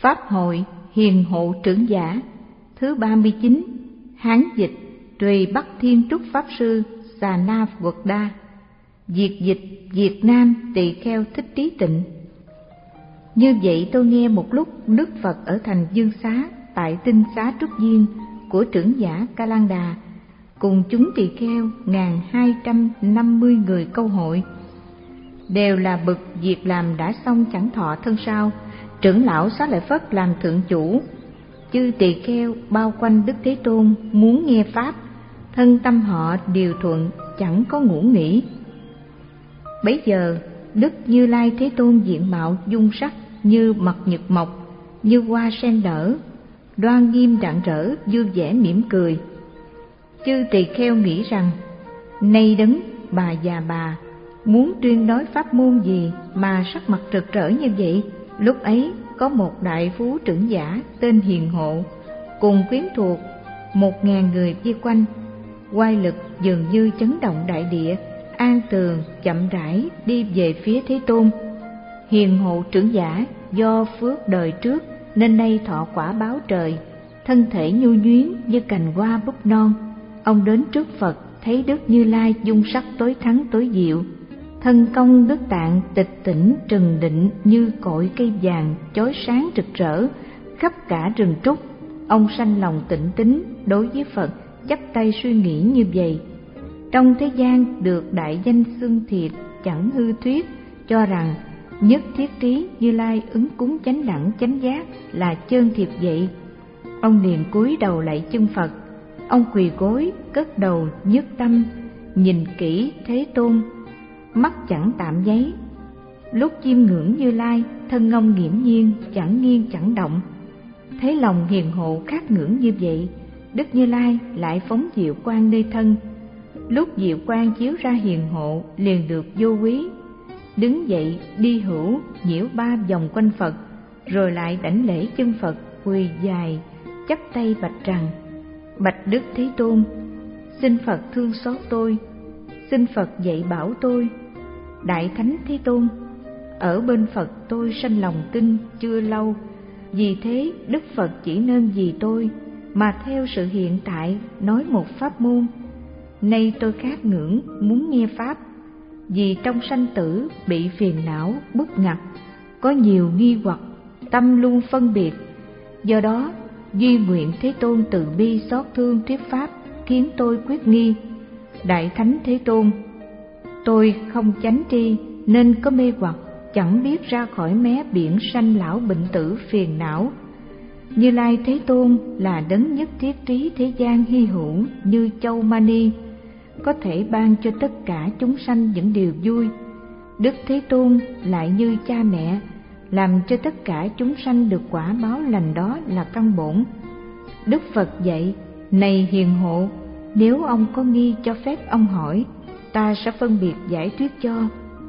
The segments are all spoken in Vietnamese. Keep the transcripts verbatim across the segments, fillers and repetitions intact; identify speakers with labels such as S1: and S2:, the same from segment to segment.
S1: Pháp hội Hiền Hộ Trưởng Giả thứ ba mươi chín. Hán dịch Tùy Bắc Thiên Trúc Pháp Sư Xà Na Phật Đa. Việt dịch Việt Nam Tỳ Kheo Thích Trí Tịnh. Như vậy tôi nghe một lúc Đức Phật ở thành Dương Xá tại Tinh Xá Trúc Viên của trưởng giả Ca Lan Đà cùng chúng tỳ kheo ngàn hai trăm năm mươi người câu hội, đều là bậc việc làm đã xong chẳng thọ thân sau. Trưởng lão Xá Lợi Phất làm thượng chủ, chư tỳ kheo bao quanh Đức Thế Tôn muốn nghe pháp, thân tâm họ điều thuận, chẳng có ngủ nghỉ. Bấy giờ Đức Như Lai Thế Tôn diện mạo dung sắc như mặt nhật mọc, như hoa sen nở, đoan nghiêm rạng rỡ, vui vẻ mỉm cười. Chư tỳ kheo nghĩ rằng: nay đấng bà già bà muốn tuyên nói pháp môn gì mà sắc mặt rực rỡ như vậy? Lúc ấy có một đại phú trưởng giả tên Hiền Hộ cùng quyến thuộc một ngàn người vây quanh, oai lực dường như chấn động đại địa, an tường chậm rãi đi về phía Thế Tôn. Hiền Hộ trưởng giả do phước đời trước nên nay thọ quả báo trời, thân thể nhu nhuyến như cành hoa búp non. Ông đến trước Phật, thấy Đức Như Lai dung sắc tối thắng tối diệu, thân công Đức Tạng tịch tỉnh trừng định như cội cây vàng chói sáng rực rỡ khắp cả rừng trúc. Ông sanh lòng tịnh tín đối với Phật, chắp tay suy nghĩ như vậy: trong thế gian được đại danh xưng thiệt chẳng hư thuyết, cho rằng nhất thiết trí Như Lai ứng cúng chánh đẳng chánh giác là chân thiệt vậy. Ông liền cúi đầu lạy chân Phật. Ông quỳ gối cất đầu nhất tâm, nhìn kỹ Thế Tôn, mắt chẳng tạm nháy. Lúc chiêm ngưỡng Như Lai, thân ông nghiễm nhiên chẳng nghiêng chẳng động. Thấy lòng Hiền Hộ khát ngưỡng như vậy, Đức Như Lai lại phóng diệu quang nơi thân. Lúc diệu quang chiếu ra Hiền Hộ liền được vô quý, đứng dậy đi hữu nhiễu ba vòng quanh Phật, rồi lại đảnh lễ chân Phật, quỳ dài chắp tay bạch rằng: bạch Đức Thế Tôn, xin Phật thương xót tôi, xin Phật dạy bảo tôi. Đại Thánh Thế Tôn, ở bên Phật tôi sanh lòng tin chưa lâu, vì thế Đức Phật chỉ nên vì tôi mà theo sự hiện tại nói một pháp môn. Nay tôi khát ngưỡng muốn nghe pháp, vì trong sanh tử bị phiền não bức ngặt, có nhiều nghi hoặc, tâm luôn phân biệt. Do đó duy nguyện Thế Tôn từ bi xót thương thuyết pháp, khiến tôi quyết nghi. Đại Thánh Thế Tôn, tôi không chánh tri nên có mê hoặc, chẳng biết ra khỏi mé biển sanh lão bệnh tử phiền não. Như Lai Thế Tôn là đấng nhất thiết trí thế gian hy hữu như châu mani, có thể ban cho tất cả chúng sanh những điều vui. Đức Thế Tôn lại như cha mẹ, làm cho tất cả chúng sanh được quả báo lành, đó là căn bổn. Đức Phật dạy: này Hiền Hộ, nếu ông có nghi cho phép ông hỏi, ta sẽ phân biệt giải thuyết cho.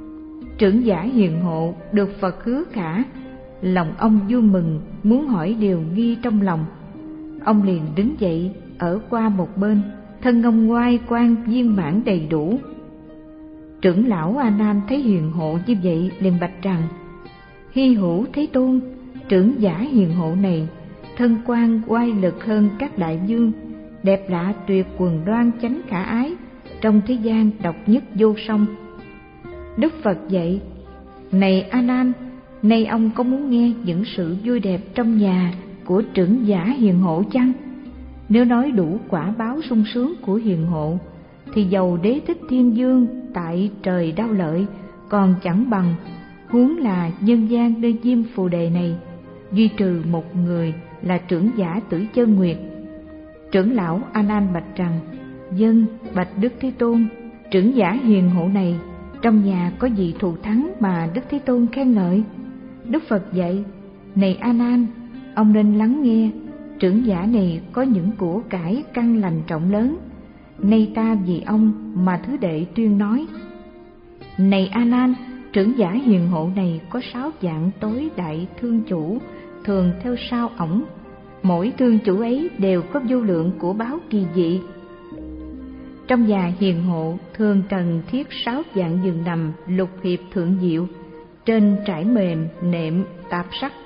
S1: Trưởng giả Hiền Hộ được Phật hứa khả, lòng ông vui mừng, muốn hỏi điều nghi trong lòng. Ông liền đứng dậy ở qua một bên, thân ông ngoai quang viên mãn đầy đủ. Trưởng lão A Nan thấy Hiền Hộ như vậy liền bạch rằng: hy hữu Thế Tôn, trưởng giả Hiền Hộ này thân quan oai lực hơn các đại vương, đẹp lạ tuyệt quần đoan chánh khả ái, trong thế gian độc nhất vô song. Đức Phật dạy: này A Nan, nay ông có muốn nghe những sự vui đẹp trong nhà của trưởng giả Hiền Hộ chăng? Nếu nói đủ quả báo sung sướng của Hiền Hộ, thì dầu Đế Thích Thiên Vương tại trời Đao Lợi còn chẳng bằng, huống là nhân gian nơi Diêm Phù Đề này, duy trừ một người là trưởng giả Tử Chân Nguyệt. Trưởng lão A Nan bạch rằng: vâng, bạch Đức Thế Tôn, trưởng giả Hiền Hộ này trong nhà có gì thù thắng mà Đức Thế Tôn khen ngợi? Đức Phật dạy: này A Nan, ông nên lắng nghe. Trưởng giả này có những của cải căn lành trọng lớn, nay ta vì ông mà thứ đệ tuyên nói. Này A Nan, trưởng giả Hiền Hộ này có sáu dạng tối đại thương chủ thường theo sau ổng, mỗi thương chủ ấy đều có vô lượng của báo kỳ dị. Trong nhà Hiền Hộ thường cần thiết sáu dạng giường nằm lục hiệp thượng diệu, trên trải mềm nệm tạp sắc,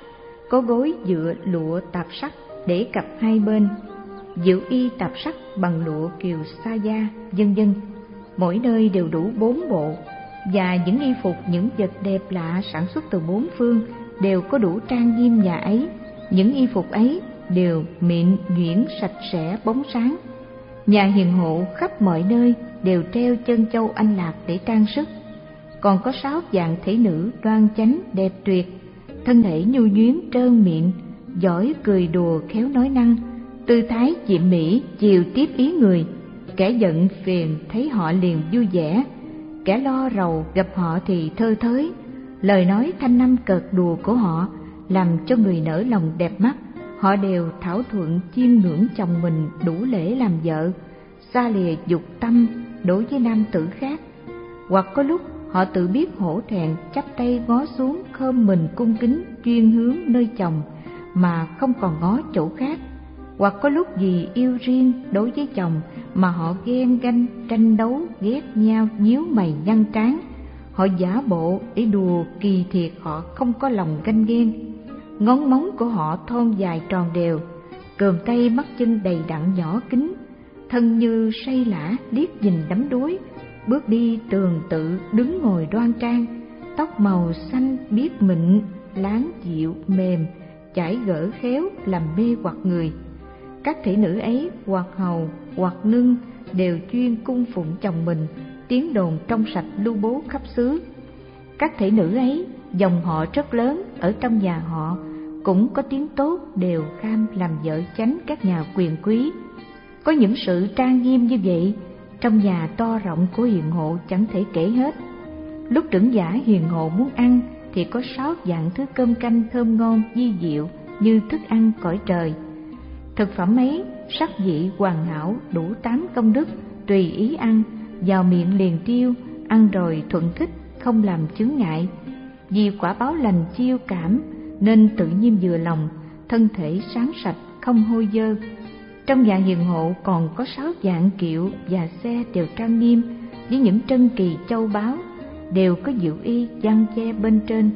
S1: có gối dựa lụa tạp sắc để cặp hai bên, diệu y tạp sắc bằng lụa kiều sa da, vân vân. Mỗi nơi đều đủ bốn bộ, và những y phục, những vật đẹp lạ sản xuất từ bốn phương đều có đủ trang nghiêm nhà ấy. Những y phục ấy đều mịn nhuyễn, sạch sẽ, bóng sáng. Nhà hiền hộ khắp mọi nơi đều treo chân châu anh lạc để trang sức. Còn có sáu dạng thể nữ đoan chánh đẹp tuyệt, thân thể nhu nhuyến trơn mịn, giỏi cười đùa khéo nói năng, tư thái diệm mỹ chiều tiếp ý người. Kẻ giận phiền thấy họ liền vui vẻ, kẻ lo rầu gặp họ thì thơ thới. Lời nói thanh năm cợt đùa của họ làm cho người nở lòng đẹp mắt. Họ đều thảo thuận chiêm ngưỡng chồng mình đủ lễ làm vợ, xa lìa dục tâm đối với nam tử khác. Hoặc có lúc họ tự biết hổ thẹn, chắp tay ngó xuống khom mình cung kính chuyên hướng nơi chồng mà không còn ngó chỗ khác. Hoặc có lúc vì yêu riêng đối với chồng mà họ ghen ganh tranh đấu, ghét nhau, nhíu mày nhăn trán. Họ giả bộ để đùa, kỳ thiệt họ không có lòng ganh ghen. Ngón móng của họ thon dài tròn đều, cườm tay mắt chân đầy đặn nhỏ kính, thân như say lả liếc nhìn đắm đuối, bước đi tường tự, đứng ngồi đoan trang. Tóc màu xanh biếc mịn, láng dịu mềm, chải gỡ khéo làm mê hoặc người. Các thị nữ ấy hoặc hầu hoặc nương đều chuyên cung phụng chồng mình, tiếng đồn trong sạch lưu bố khắp xứ. Các thị nữ ấy dòng họ rất lớn, ở trong nhà họ cũng có tiếng tốt, đều kham làm vợ chánh các nhà quyền quý. Có những sự trang nghiêm như vậy, trong nhà to rộng của hiền hộ chẳng thể kể hết. Lúc trưởng giả hiền hộ muốn ăn thì có sáu dạng thứ cơm canh thơm ngon di diệu như thức ăn cõi trời. Thực phẩm ấy sắc vị hoàn hảo, đủ tám công đức, tùy ý ăn, vào miệng liền tiêu, ăn rồi thuận thích, không làm chướng ngại. Vì quả báo lành chiêu cảm nên tự nhiên vừa lòng, thân thể sáng sạch, không hôi dơ. Trong nhà hiền hộ còn có sáu dạng kiệu và xe đều trang nghiêm, với những trân kỳ châu báu, đều có diệu y giăng che bên trên.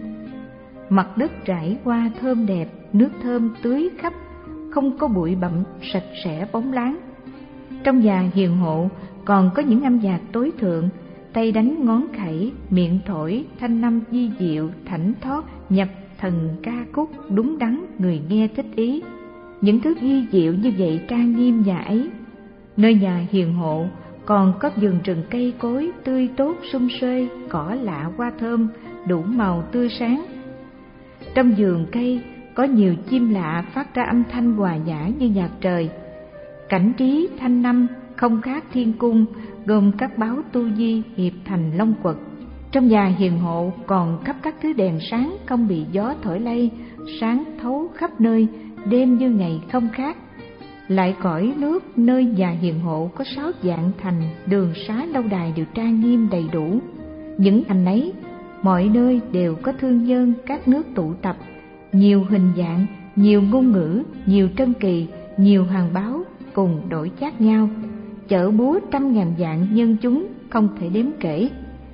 S1: Mặt đất trải qua thơm đẹp, nước thơm tưới khắp, không có bụi bặm, sạch sẽ bóng láng. Trong nhà hiền hộ còn có những âm nhạc tối thượng, tay đánh ngón khẩy, miệng thổi thanh năm di diệu, thảnh thót, nhập thần ca khúc đúng đắn, người nghe thích ý. Những thứ di diệu như vậy trang nghiêm nhà ấy. Nơi nhà hiền hộ còn có vườn rừng cây cối tươi tốt sum xuê, cỏ lạ hoa thơm đủ màu tươi sáng. Trong vườn cây có nhiều chim lạ phát ra âm thanh hòa nhã như nhạc trời. Cảnh trí thanh năm không khác thiên cung, gồm các báo tu di hiệp thành long quật. Trong nhà hiền hộ còn khắp các thứ đèn sáng không bị gió thổi lay, sáng thấu khắp nơi, đêm như ngày không khác. Lại cõi nước nơi nhà hiền hộ có sáu dạng thành, đường xá lâu đài đều trang nghiêm đầy đủ. Những thành ấy mọi nơi đều có thương nhân các nước tụ tập, nhiều hình dạng, nhiều ngôn ngữ, nhiều trân kỳ, nhiều hàng báo cùng đổi chác nhau, chợ búa trăm ngàn vạn nhân chúng không thể đếm kể.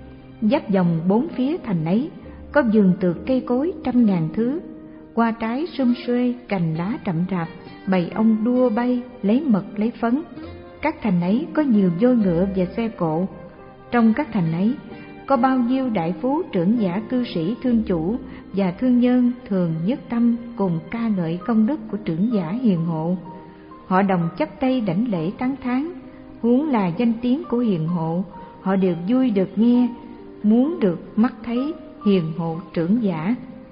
S1: Giáp vòng bốn phía thành ấy có vườn tược cây cối trăm ngàn thứ, hoa trái sum xuê, cành lá rậm rạp, bầy ong đua bay lấy mật lấy phấn. Các thành ấy có nhiều voi ngựa và xe cộ. Trong các thành ấy có bao nhiêu đại phú trưởng giả, cư sĩ, thương chủ và thương nhân thường nhất tâm cùng ca ngợi công đức của trưởng giả hiền hộ. Họ đồng chắp tay đảnh lễ tán thán, huống là danh tiếng của hiền hộ, họ đều vui được nghe, muốn được mắt thấy hiền hộ trưởng giả.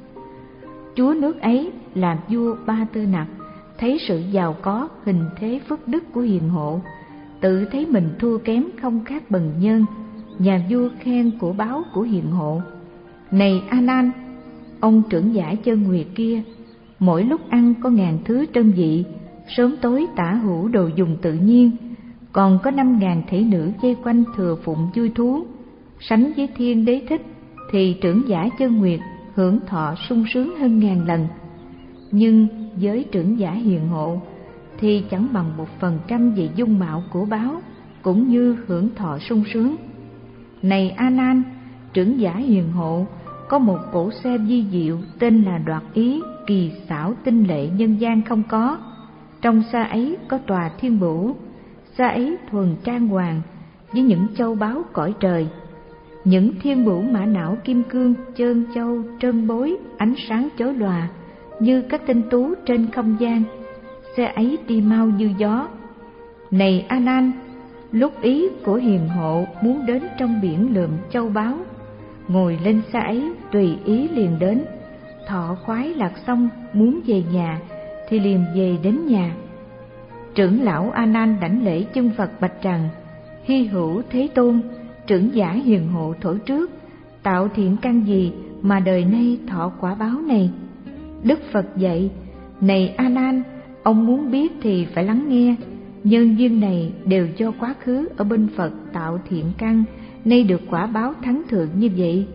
S1: Chúa nước ấy là vua Ba Tư Nặc, thấy sự giàu có, hình thế phước đức của hiền hộ, tự thấy mình thua kém không khác bần nhân. Nhà vua khen của báo của hiền hộ: "Này A Nan, ông trưởng giả Chân Nguyệt kia, mỗi lúc ăn có ngàn thứ trân vị, sớm tối tả hữu đồ dùng tự nhiên, còn có năm ngàn thể nữ dây quanh thừa phụng vui thú. Sánh với thiên đế thích thì trưởng giả Chân Nguyệt hưởng thọ sung sướng hơn ngàn lần. Nhưng với trưởng giả hiền hộ thì chẳng bằng một phần trăm về dung mạo của báo, cũng như hưởng thọ sung sướng. Này A Nan, trưởng giả hiền hộ có một cỗ xe vi diệu tên là Đoạt Ý, kỳ xảo tinh lệ nhân gian không có. Trong xa ấy có tòa thiên bửu, xa ấy thuần trang hoàng với những châu báu cõi trời. Những thiên bửu mã não kim cương trơn châu trơn bối, ánh sáng chói lòa như các tinh tú trên không gian. Xe ấy đi mau như gió. Này A Nan, lúc ý của hiền hộ muốn đến trong biển lượm châu báu, ngồi lên xe ấy tùy ý liền đến. Thọ khoái lạc xong muốn về nhà thì liền về đến nhà. Trưởng lão A Nan đảnh lễ chân Phật bạch rằng: Hy hữu Thế Tôn, trưởng giả hiền hộ thổi trước, tạo thiện căn gì mà đời nay thọ quả báo này? Đức Phật dạy: Này A Nan, ông muốn biết thì phải lắng nghe. Nhân duyên này đều do quá khứ ở bên Phật tạo thiện căn, nay được quả báo thắng thượng như vậy.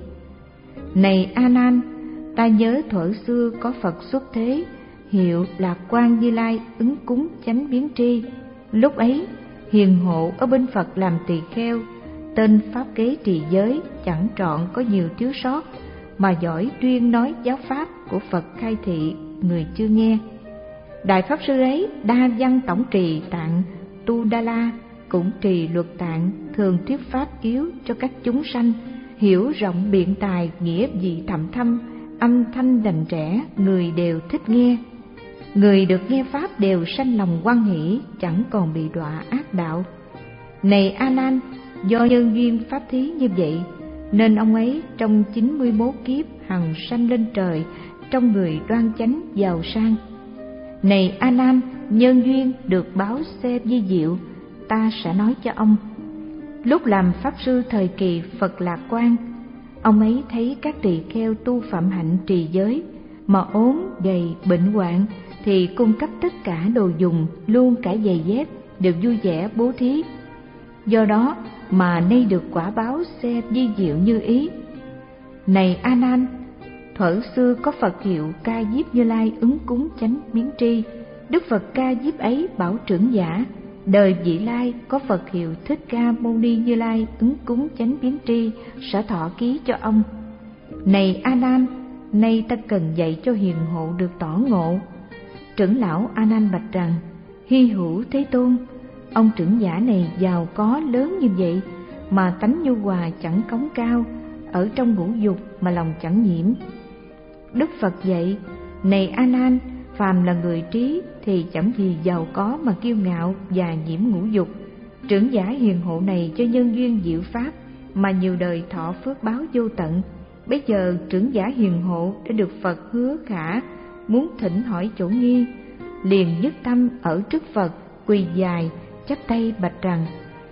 S1: Này A Nan, ta nhớ thuở xưa có Phật xuất thế, hiệu Lạc Quan Như Lai ứng cúng chánh biến tri. Lúc ấy hiền hộ ở bên Phật làm tỳ kheo, tên pháp kế trì giới, chẳng trọn có nhiều thiếu sót, mà giỏi tuyên nói giáo pháp của Phật khai thị, người chưa nghe. Đại pháp sư ấy đa văn tổng trì tạng Tu Đa La, cũng trì luật tạng, thường thuyết pháp yếu cho các chúng sanh, hiểu rộng biện tài, nghĩa vị thậm thâm, âm thanh đành trẻ, người đều thích nghe. Người được nghe pháp đều sanh lòng hoan hỷ, chẳng còn bị đọa ác đạo. Này A Nan, do nhân duyên pháp thí như vậy, nên ông ấy trong chín mươi mốt kiếp hằng sanh lên trời, trong người đoan chánh giàu sang. Này A Nan, nhân duyên được báo xe vi diệu, ta sẽ nói cho ông. Lúc làm pháp sư thời kỳ Phật Lạc Quan, ông ấy thấy các tỳ kheo tu phạm hạnh trì giới mà ốm gầy bệnh hoạn thì cung cấp tất cả đồ dùng, luôn cả giày dép đều vui vẻ bố thí. Do đó mà nay được quả báo xe vi diệu như ý. Này A Nan, thuở xưa có Phật hiệu Ca Diếp Như Lai ứng cúng chánh biến tri. Đức Phật Ca Diếp ấy bảo trưởng giả, đời vị lai có Phật hiệu Thích Ca Mâu Ni Như Lai ứng cúng chánh biến tri, sẽ thọ ký cho ông. Này A Nan, nay ta cần dạy cho hiền hộ được tỏ ngộ. Trưởng lão A Nan bạch rằng: Hy hữu Thế Tôn, ông trưởng giả này giàu có lớn như vậy mà tánh nhu hòa chẳng cống cao, ở trong ngũ dục mà lòng chẳng nhiễm. Đức Phật dạy: Này A Nan, phàm là người trí thì chẳng vì giàu có mà kiêu ngạo và nhiễm ngũ dục. Trưởng giả hiền hộ này cho nhân duyên diệu pháp mà nhiều đời thọ phước báo vô tận. Bây giờ trưởng giả hiền hộ đã được Phật hứa khả, muốn thỉnh hỏi chỗ nghi, liền nhất tâm ở trước Phật quỳ dài chắp tay bạch rằng: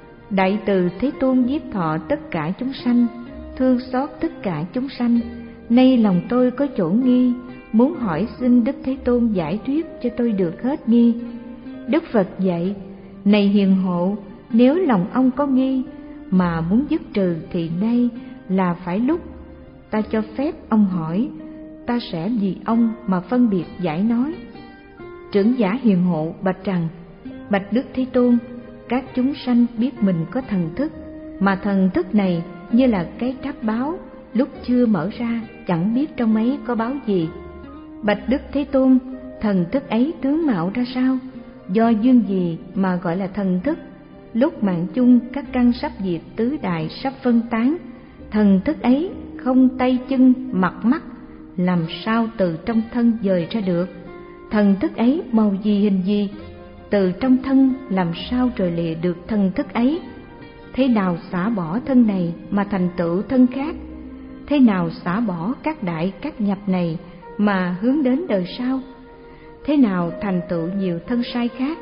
S1: Đại từ Thế Tôn nhiếp thọ tất cả chúng sanh, thương xót tất cả chúng sanh. Nay lòng tôi có chỗ nghi, muốn hỏi xin Đức Thế Tôn giải thuyết cho tôi được hết nghi. Đức Phật dạy: Này hiền hộ, nếu lòng ông có nghi mà muốn dứt trừ thì nay là phải lúc. Ta cho phép ông hỏi, ta sẽ vì ông mà phân biệt giải nói. Trưởng giả hiền hộ bạch rằng: Bạch Đức Thế Tôn, các chúng sanh biết mình có thần thức, mà thần thức này như là cái tráp báo, lúc chưa mở ra chẳng biết trong ấy có báo gì. Bạch Đức Thế Tôn, thần thức ấy tướng mạo ra sao? Do duyên gì mà gọi là thần thức? Lúc mạng chung các căn sắp diệt, tứ đại sắp phân tán, thần thức ấy không tay chân mặt mắt, làm sao từ trong thân dời ra được? Thần thức ấy màu gì hình gì? Từ trong thân làm sao rời lìa được thần thức ấy? Thế nào xả bỏ thân này mà thành tựu thân khác? Thế nào xả bỏ các đại các nhập này mà hướng đến đời sau? Thế nào thành tựu nhiều thân sai khác?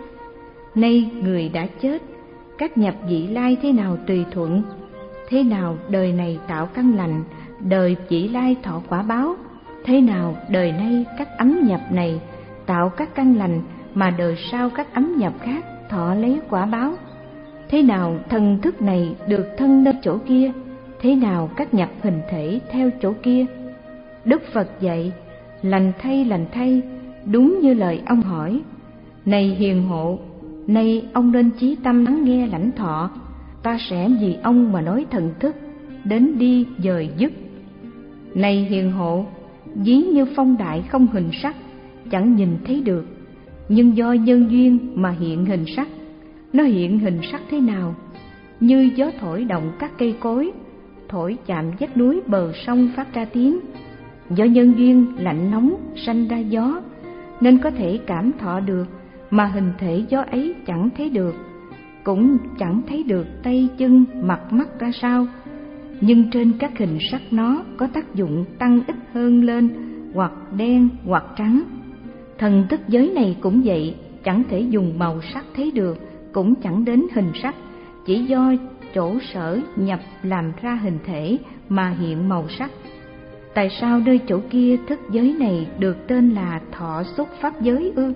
S1: Nay người đã chết, các nhập vị lai thế nào tùy thuận? Thế nào đời này tạo căn lành, đời vị lai thọ quả báo? Thế nào đời nay các ấm nhập này tạo các căn lành, mà đời sau các ấm nhập khác thọ lấy quả báo? Thế nào thần thức này được thân nơi chỗ kia? Thế nào các nhập hình thể theo chỗ kia? Đức Phật dạy: Lành thay, lành thay, đúng như lời ông hỏi. Này hiền hộ, nay ông nên chí tâm lắng nghe lãnh thọ. Ta sẽ vì ông mà nói thần thức, đến đi dời dứt. Này hiền hộ, ví như phong đại không hình sắc,
S2: chẳng nhìn thấy được, nhưng do nhân duyên mà hiện hình sắc. Nó hiện hình sắc thế nào? Như gió thổi động các cây cối, thổi chạm vách núi bờ sông phát ra tiếng. Do nhân duyên lạnh nóng sanh ra gió, nên có thể cảm thọ được, mà hình thể gió ấy chẳng thấy được, cũng chẳng thấy được tay chân mặt mắt ra sao. Nhưng trên các hình sắc nó có tác dụng tăng ít hơn lên, hoặc đen hoặc trắng. Thần thức giới này cũng vậy, chẳng thể dùng màu sắc thấy được, cũng chẳng đến hình sắc, chỉ do chỗ sở nhập làm ra hình thể mà hiện màu sắc. Tại sao nơi chỗ kia thức giới này được tên là thọ xúc pháp giới ư?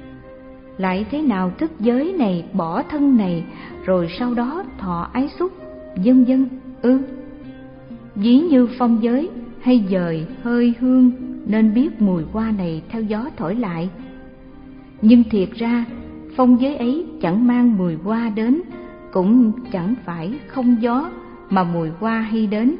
S2: Lại thế nào thức giới này bỏ thân này, rồi sau đó thọ ái xúc, vân vân ư? Ví như phong giới hay dời hơi hương, nên biết mùi hoa này theo gió thổi lại. Nhưng thiệt ra phong giới ấy chẳng mang mùi hoa đến, cũng chẳng phải không gió mà mùi hoa hay đến.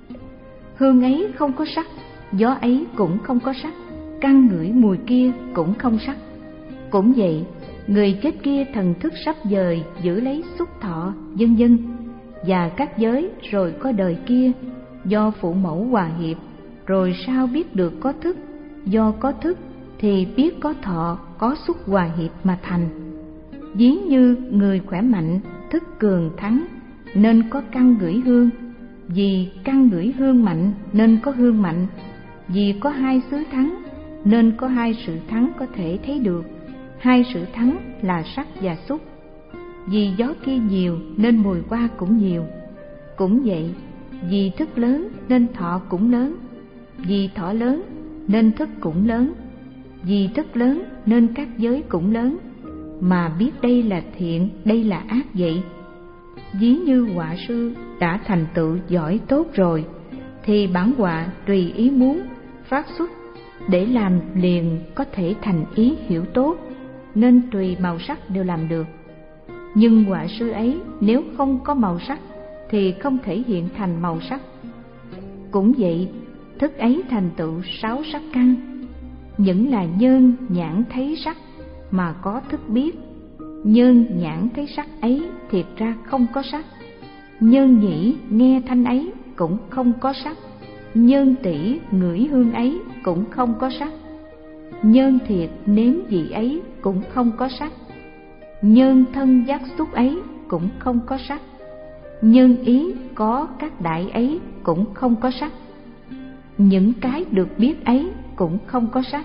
S2: Hương ấy không có sắc, gió ấy cũng không có sắc, căn ngửi mùi kia cũng không sắc. Cũng vậy, người chết kia thần thức sắp dời giữ lấy xúc thọ, vân vân, và các giới rồi có đời kia, do phụ mẫu hòa hiệp, rồi sao biết được có thức, do có thức thì biết có thọ, có xúc hòa hiệp mà thành. Ví như người khỏe mạnh, thức cường thắng, nên có căn ngửi hương, vì căn ngửi hương mạnh nên có hương mạnh, vì có hai xứ thắng nên có hai sự thắng có thể thấy được. Hai sự thắng là sắc và xúc. Vì gió kia nhiều nên mùi hoa cũng nhiều. Cũng vậy, vì thức lớn nên thọ cũng lớn, vì thọ lớn nên thức cũng lớn, vì thức lớn nên các giới cũng lớn. Mà biết đây là thiện, đây là ác vậy. Ví như họa sư đã thành tựu giỏi tốt rồi, thì bản họa tùy ý muốn phát xuất để làm liền có thể thành ý hiểu tốt, nên tùy màu sắc đều làm được. Nhưng họa sư ấy nếu không có màu sắc thì không thể hiện thành màu sắc. Cũng vậy, thức ấy thành tựu sáu sắc căn, những là nhân nhãn thấy sắc mà có thức biết. Nhân nhãn thấy sắc ấy thiệt ra không có sắc, nhân nhĩ nghe thanh ấy cũng không có sắc, nhân tỷ ngửi hương ấy cũng không có sắc, nhân thiệt nếm vị ấy cũng không có sắc, nhân thân giác xúc ấy cũng không có sắc, nhân ý có các đại ấy cũng không có sắc. Những cái được biết ấy cũng không có sắc,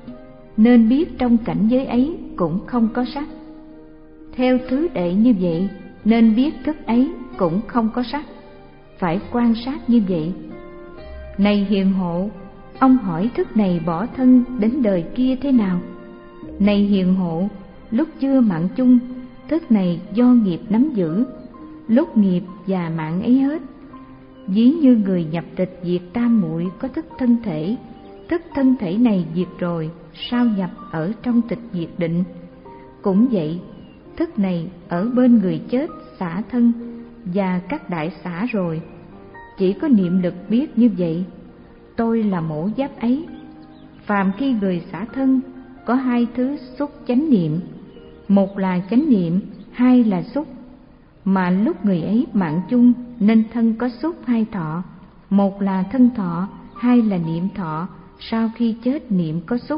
S2: nên biết trong cảnh giới ấy cũng không có sắc. Theo thứ đệ như vậy, nên biết thức ấy cũng không có sắc, phải quan sát như vậy. Này hiền hộ, ông hỏi thức này bỏ thân đến đời kia thế nào? Này hiền hộ, lúc chưa mạng chung, thức này do nghiệp nắm giữ, lúc nghiệp và mạng ấy hết. Ví như người nhập tịch diệt tam muội có thức thân thể, thức thân thể này diệt rồi, sao nhập ở trong tịch diệt định? Cũng vậy, thức này ở bên người chết xả thân và các đại xả rồi, chỉ có niệm lực biết như vậy. Tôi là mổ giáp ấy. Phàm khi người xả thân, có hai thứ xúc chánh niệm, một là chánh niệm, hai là xúc. Mà lúc người ấy mạng chung nên thân có xúc hai thọ, một là thân thọ, hai là niệm thọ, sau khi chết niệm có xúc.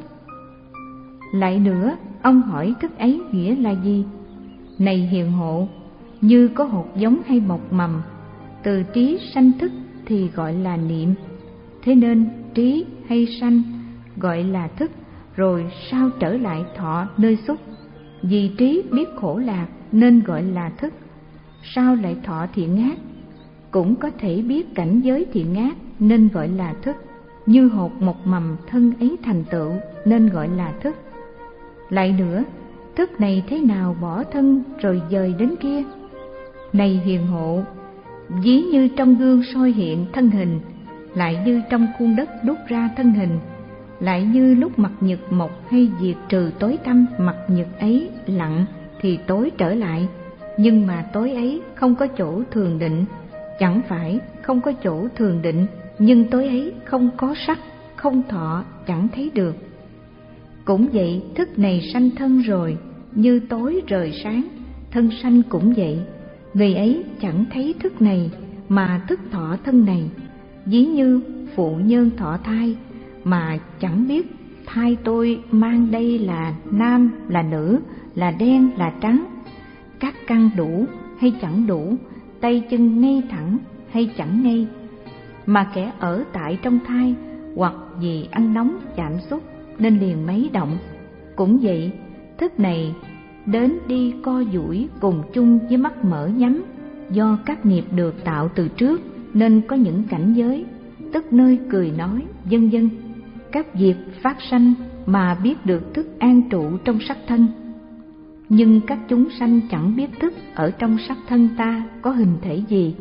S2: Lại nữa, ông hỏi thức ấy nghĩa là gì? Này hiền hộ, như có hột giống hay mọc mầm, từ trí sanh thức thì gọi là niệm. Thế nên trí hay sanh gọi là thức, rồi sao trở lại thọ nơi xúc. Vì trí biết khổ lạc nên gọi là thức, sao lại thọ thiện ác? Cũng có thể biết cảnh giới thiện ác nên gọi là thức, như hột mọc mầm thân ấy thành tựu nên gọi là thức. Lại nữa, thức này thế nào bỏ thân rồi dời đến kia? Này hiền hộ, ví như trong gương soi hiện thân hình, lại như trong khuôn đất đúc ra thân hình, lại như lúc mặt nhật mọc hay diệt trừ tối tăm, mặt nhật ấy lặng thì tối trở lại. Nhưng mà tối ấy không có chỗ thường định, chẳng phải không có chỗ thường định, nhưng tối ấy không có sắc, không thọ, chẳng thấy được.
S1: Cũng vậy, thức này sanh thân rồi, như tối rời sáng, thân sanh cũng vậy. Người ấy chẳng thấy thức này mà thức thọ thân này, ví như phụ nhân thọ thai mà chẳng biết thai tôi mang đây là nam là nữ, là đen là trắng, các căn đủ hay chẳng đủ, tay chân ngay thẳng hay chẳng ngay, mà kẻ ở tại trong thai hoặc vì ăn nóng chạm xúc nên liền mấy động. Cũng vậy, thức này đến đi co duỗi cùng chung với mắt mở nhắm, do các nghiệp được tạo từ trước nên có những cảnh giới, tức nơi cười nói, vân vân, các việc phát sanh mà biết được thức an trụ trong sắc thân. Nhưng các chúng sanh chẳng biết thức ở trong sắc thân ta có hình thể gì.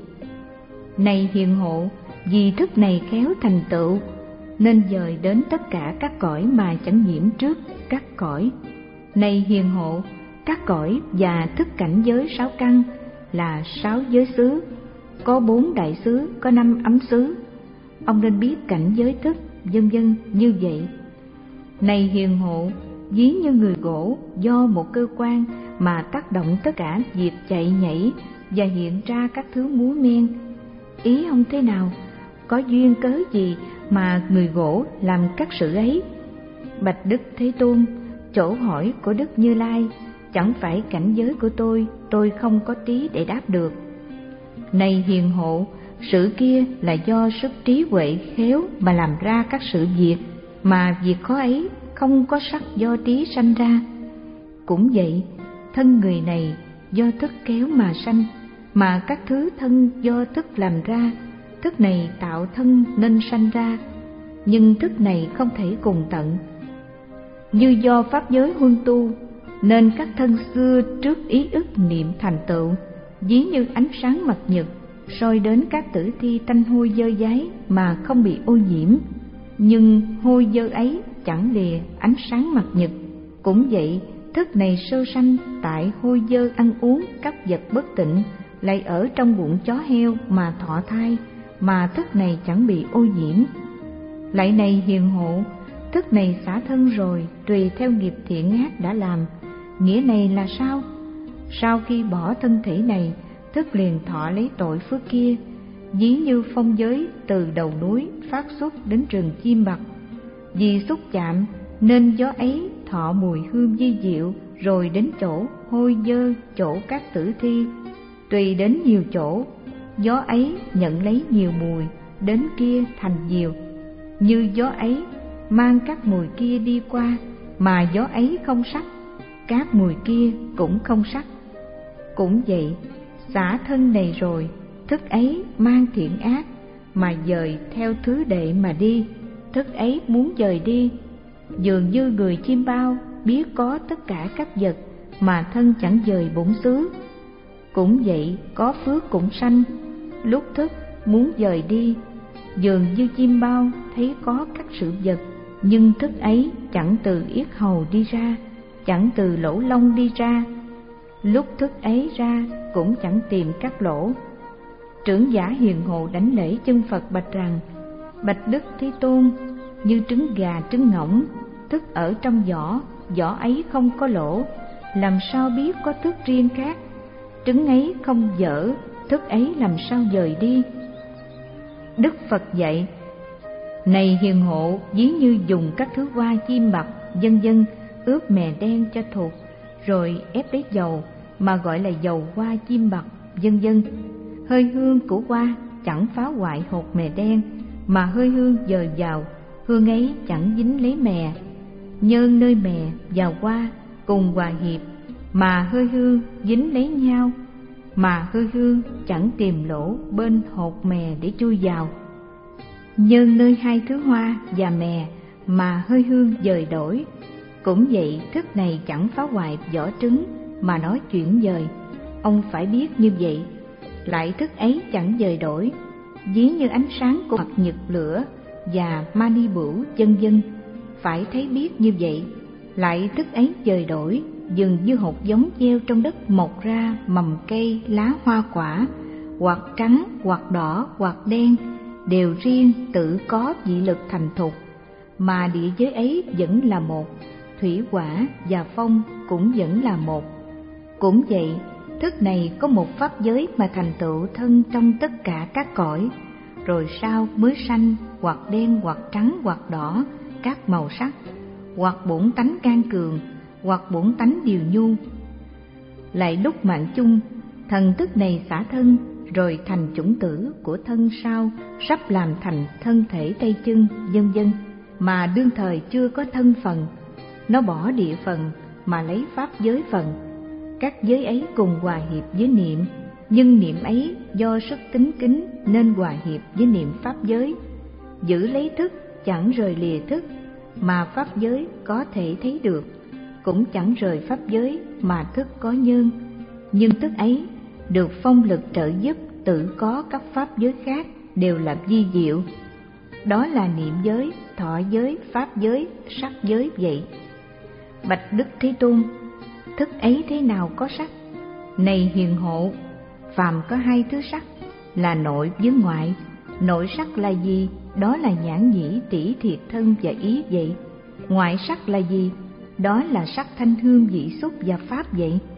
S1: Này hiền hộ, vì thức này khéo thành tựu nên dời đến tất cả các cõi mà chẳng nhiễm trước các cõi. Này hiền hộ, các cõi và thức cảnh giới sáu căn là sáu giới xứ, có bốn đại xứ, có năm ấm xứ. Ông nên biết cảnh giới thức, vân vân như vậy. Này hiền hộ, ví như người gỗ do một cơ quan mà tác động tất cả việc chạy nhảy và hiện ra các thứ múa men. Ý ông thế nào? Có duyên cớ gì mà người gỗ làm các sự ấy? Bạch Đức Thế Tôn, chỗ hỏi của Đức Như Lai chẳng phải cảnh giới của tôi, tôi không có trí để đáp được. Này hiền hộ, sự kia là do sức trí huệ khéo mà làm ra các sự việc, mà việc khó ấy không có sắc do trí sanh ra. Cũng vậy, thân người này do thức kéo mà sanh, mà các thứ thân do thức làm ra. Thức này tạo thân nên sanh ra, nhưng thức này không thể cùng tận. Như do pháp giới huân tu nên các thân xưa trước ý ức niệm thành tựu, ví như ánh sáng mặt nhật soi đến các tử thi tanh hôi dơ dáy mà không bị ô nhiễm, nhưng hôi dơ ấy chẳng lìa ánh sáng mặt nhật. Cũng vậy, thức này sơ sanh tại hôi dơ ăn uống các vật bất tịnh, lại ở trong bụng chó heo mà thọ thai, mà thức này chẳng bị ô nhiễm. Lại này hiền hộ, thức này xả thân rồi tùy theo nghiệp thiện ác đã làm. Nghĩa này là sao? Sau khi bỏ thân thể này, thức liền thọ lấy tội phước kia, ví như phong giới từ đầu núi phát xuất đến rừng chim bặt. Vì xúc chạm nên gió ấy thọ mùi hương vi diệu, rồi đến chỗ hôi dơ, chỗ các tử thi, tùy đến nhiều chỗ, gió ấy nhận lấy nhiều mùi, đến kia thành nhiều. Như gió ấy mang các mùi kia đi qua, mà gió ấy không sắc, các mùi kia cũng không sắc. Cũng vậy, xả thân này rồi, thức ấy mang thiện ác mà dời theo thứ đệ mà đi. Thức ấy muốn dời đi, dường như người chim bao biết có tất cả các vật mà thân chẳng dời bổn xứ. Cũng vậy, có phước cũng sanh, lúc thức muốn dời đi, dường như chim bao thấy có các sự vật, nhưng thức ấy chẳng từ yết hầu đi ra, chẳng từ lỗ lông đi ra. Lúc thức ấy ra cũng chẳng tìm các lỗ. Trưởng giả hiền hộ đảnh lễ chân Phật bạch rằng: Bạch Đức Thế Tôn, như trứng gà trứng ngỗng, thức ở trong vỏ, vỏ ấy không có lỗ, làm sao biết có thức riêng khác? Trứng ấy không dở, thức ấy làm sao dời đi? Đức Phật dạy: Này hiền hộ, ví như dùng các thứ hoa chim bặt vân vân ướp mè đen cho thuộc, rồi ép lấy dầu mà gọi là dầu hoa chim bặt vân vân. Hơi hương của hoa chẳng phá hoại hột mè đen, mà hơi hương dời vào, hương ấy chẳng dính lấy mè. Nhơn nơi mè và hoa cùng hòa hiệp, mà hơi hương dính lấy nhau, mà hơi hương chẳng tìm lỗ bên hột mè để chui vào. Nhơn nơi hai thứ hoa và mè, mà hơi hương dời đổi. Cũng vậy, thức này chẳng phá hoại vỏ trứng mà nói chuyển dời. Ông phải biết như vậy. Lại thức ấy chẳng dời đổi, ví như ánh sáng của mặt nhật lửa và mani bửu vân vân, phải thấy biết như vậy. Lại thức ấy dời đổi, dường như hột giống gieo trong đất mọc ra mầm cây lá hoa quả, hoặc trắng hoặc đỏ hoặc đen, đều riêng tự có vị lực thành thục, mà địa giới ấy vẫn là một. thủy hỏa và phong cũng vẫn là một. Cũng vậy, thức này có một pháp giới mà thành tựu thân trong tất cả các cõi, rồi sau mới sanh hoặc đen hoặc trắng hoặc đỏ các màu sắc, hoặc bổn tánh can cường, hoặc bổn tánh điều nhu. Lại lúc mạng chung, thần thức này xả thân rồi thành chủng tử của thân sau, sắp làm thành thân thể tay chân, vân vân, mà đương thời chưa có thân phần. Nó bỏ địa phần mà lấy pháp giới phần. Các giới ấy cùng hòa hiệp với niệm, nhưng niệm ấy do sức tính kính nên hòa hiệp với niệm pháp giới. Giữ lấy thức chẳng rời lìa thức, mà pháp giới có thể thấy được, cũng chẳng rời pháp giới mà thức có nhân. Nhưng thức ấy được phong lực trợ giúp tự có các pháp giới khác đều là vi diệu. Đó là niệm giới, thọ giới, pháp giới, sắc giới vậy. Bạch Đức Thế Tôn, thức ấy thế nào có sắc? Này hiền hộ, phàm có hai thứ sắc là nội với ngoại. Nội sắc là gì? Đó là nhãn nhĩ tỷ thiệt thân và ý vậy. Ngoại sắc là gì? Đó là sắc thanh hương vị xúc và pháp vậy.